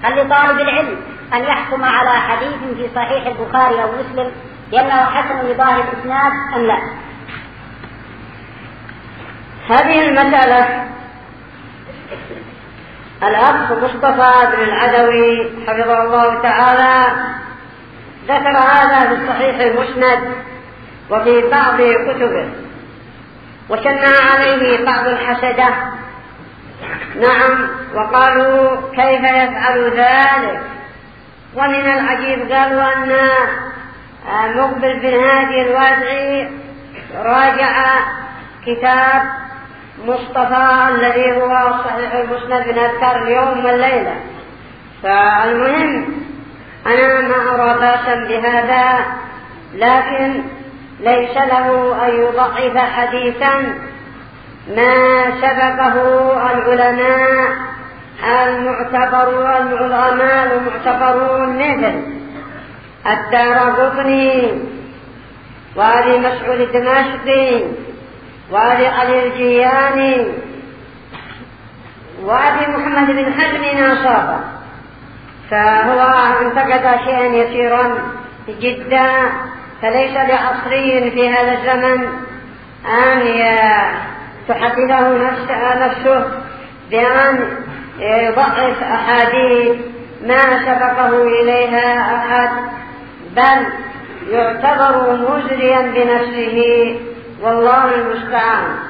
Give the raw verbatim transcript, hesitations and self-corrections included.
هل لطالب العلم أن يحكم على حديث في صحيح البخاري أو مسلم لأنه حسن لظاهر الإسناد أم لا؟ هذه المسألة الأخ مصطفى بن العدوي حفظه الله تعالى ذكر هذا في الصحيح المسند وفي بعض كتبه، وشنع عليه بعض الحسدة، نعم، وقالوا كيف يفعل ذلك. ومن العجيب قالوا أن مقبل بن هادي الوادعي راجع كتاب مصطفى الذي هو صحيح المسند من أذكار اليوم والليلة. فالمهم أنا ما أرى بأسا بهذا، لكن ليس له أن يضعف حديثا ما سبقه العلماء المعتبرون العلماء المعتبرون مثل الدارقطني وأبي مسعود الدمشقي وأبي علي الجياني وأبي محمد بن حزم ناصابة. فهو انتقد شيئا يسيرا جدا، فليس لعصري في هذا الزمن أن تحدثه نفسه بأن يضعف أحاديث ما سبقه إليها أحد، بل يعتبر مزريا بنفسه، والله المستعان.